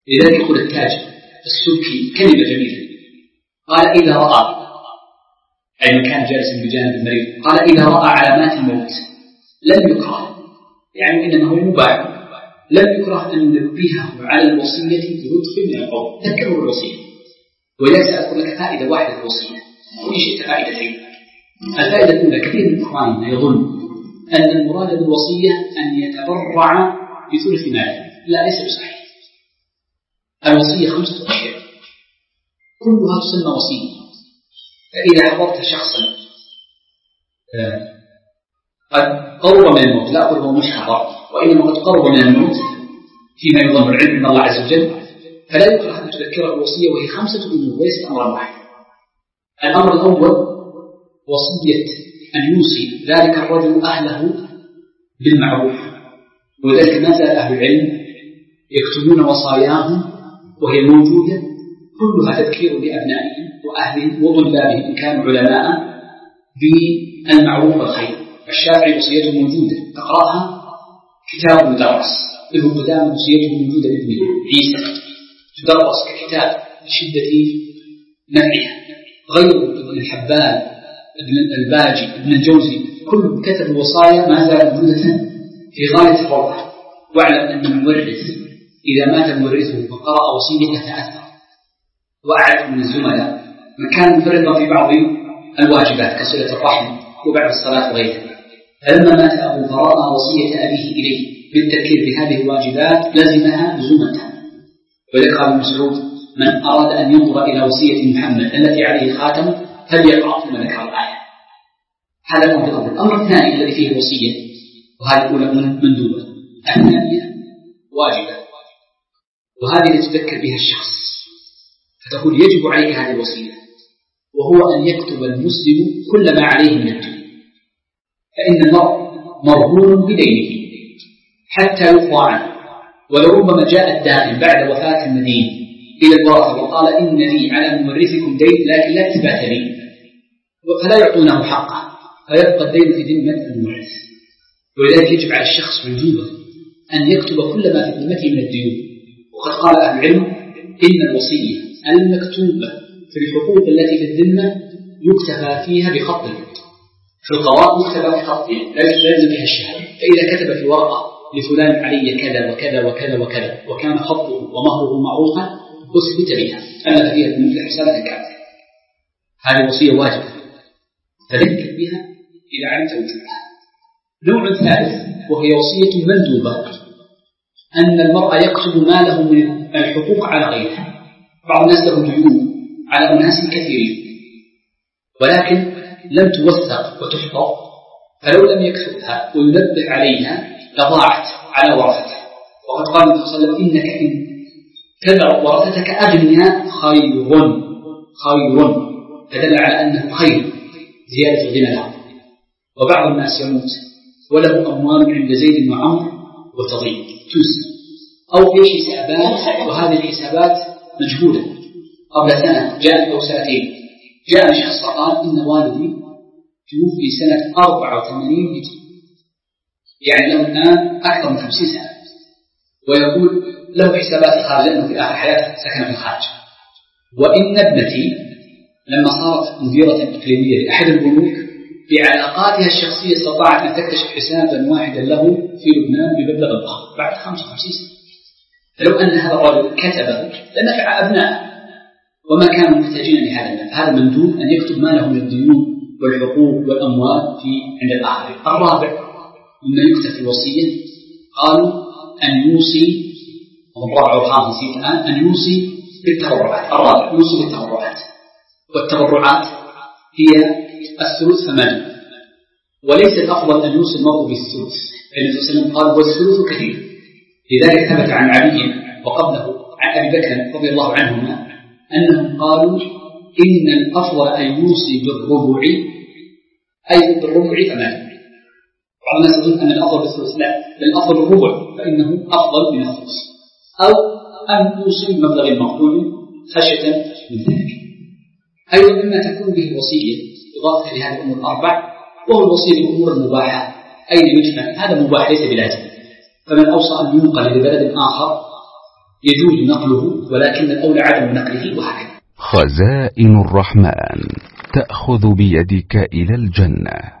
لذلك يقول التاجر السلكي كلمة جميلة، قال إذا رأى، أي كان جالسا بجانب المريض، قال إذا رأى علامات الموت لم يكره، يعني إنما هو مباح، لم يكره أن ننبهه على الوصية بلطف من القول، ذكره الوصية. ولذلك سأذكر لك فائدة واحدة في الوصية، وإن شئت فائدتين. الفائدة الأولى، كثير من إخواننا يظن أن المراد بالوصية أن يتبرع بثلث ماله، لا، ليس بصحيح. الوصية 5 أشياء كلها تسمى وصية. فإذا حضرت شخصا قد قرب من الموت، لا أقول هو مش حضر، وإنما قد قرب من الموت فيما يظن العلم من الله عز وجل، فلا يكره أن تذكره الوصية، وهي 5 أمور وليس أمرا واحد. الأمر الأول وصية أن يوصي ذلك الرجل أهله بالمعروف، وذلك ما زال أهل العلم يكتبون وصاياهم وهي موجودة، كلها تذكير لأبنائهم وأهلهم وطلابهم إن كانوا علماء بالمعروف والخير. الشافعي وصيته موجودة، تقرأها كتاب مدرس، ابن قدامة وصيته موجودة لابنه عيسى، تدرس ككتاب لشدة نفعها. غيره ابن الحبان، ابن الباجي، ابن الجوزي، كل كتب الوصايا ما زالت موجودة في غاية الروعة. واعلم أن المورث إذا مات مورثه فقرأ وصيته تأثر. وأعرف من الزملاء من كان مفرطا في بعض الواجبات كصلة الرحم وبعد الصلاة وغيرها، فلما مات أبوه فرأى وصية أبيه إليه بالتذكير بهذه الواجبات لزمها لزوما. ولذلك قال ابن مسعود: من أراد أن ينظر إلى وصية محمد التي عليه خاتم فليقرأ ثم ذكر الآية. هذا الأمر الأول. الأمر الثاني الذي فيه الوصية، وهذه الأولى مندوبة، الثانية واجبة، وهذه يتذكر بها الشخص فتقول يجب عليه هذه الوصية، وهو أن يكتب المسلم كل ما عليه من الدين، فإن المرء مرهون بدينه حتى يقضى عنه، ولربما جاء الدائن بعد وفاة المدين إلى الورثة وقال إن لي على مورثكم دين لكن لا إثبات لي، فلا يعطونه حقه، فيبقى الدين في ذمة المورث. ولذلك يجب على الشخص وجوبا أن يكتب كل ما في ذمته من الديون. وقد قال أهل العلم إن الوصية المكتوبة في الحقوق التي في الذمة يكتفى فيها بخط اليد، في القضاء يكتفى بخط اليد لا يلزم بها الشهادة. فإذا كتب في ورقة لفلان علي كذا وكذا وكذا وكذا وكان خطه ومهره معروفا أثبت بها، أما فيها مثل حسابة كاملة. هذه وصية واجبة فذكر بها إذا علمت وجوبها. نوع ثالث وهي وصية مندوبة، أن المرء يكتب ما له من الحقوق على غيره. بعض الناس له ديون على أناس كثيرين ولكن لم توثق وتحفظ، فلو لم يكتبها وينبه عليها لضاعت على ورثته. وقد قال النبي صلى الله عليه وسلم: إنك إن تدع ورثتك أغنياء خير، فدل على أنه خير زيادة الغنى له. وبعض الناس يموت وله أموال عند زيد وعمر وتضيع تنسى أو في حسابات، وهذه الحسابات مجهولة. قبل سنة جاء أو سنتين جاء شخص قال إن والدي توفي سنة 84 هجري، يعني له الآن أكثر من 50 سنة، ويقول له حسابات خارج لأنه في آخر حياته سكن في الخارج. وإن ابنتي لما صارت مديرة إقليمية لأحد البنوك بعلاقاتها الشخصية استطاعت أن تكتشف حسابا واحدا له في لبنان بمبلغ ضخم بعد 55 سنة. فلو أن هذا الرجل كتبه لنفع أبنائه وما كانوا محتاجين لهذا المال. هذا مندوب أن يكتب ما له من الديون والحقوق والأموال عند الآخرين. الرابع مما يكتب في الوصية قالوا أن يوصي، والرابع والخامس نسيت الآن، أن يوصي بالتبرعات. الرابع يوصي بالتبرعات، والتبرعات هي الثلث فما، وليس الأفضل أن يوصي المرء بالثلث، النبي صلى الله عليه وسلم قال والثلث كثير. لذلك ثبت عن علي وقبله عن أبي بكر رضي الله عنهما أنهم قالوا إن الأفضل أن يوصي بالربع، أي بالربع ثمانية. بعض الناس يظن أن الأفضل بالثلث، لا، الأفضل بالربع فإنه أفضل من الثلث، أو أن يوصي بمبلغ مقبول خشية من ذلك. أيضا مما تكون به الوصية إضافة لهذه الأمور الأربع وهو الوصية بالأمور المباحة. أين يجمع هذا مباح ليس بلازم، فمن أوصى أن ينقل لبلد آخر يجوز نقله، ولكن الأولى عدم نقله، وهكذا. خزائن الرحمن تأخذ بيدك إلى الجنة.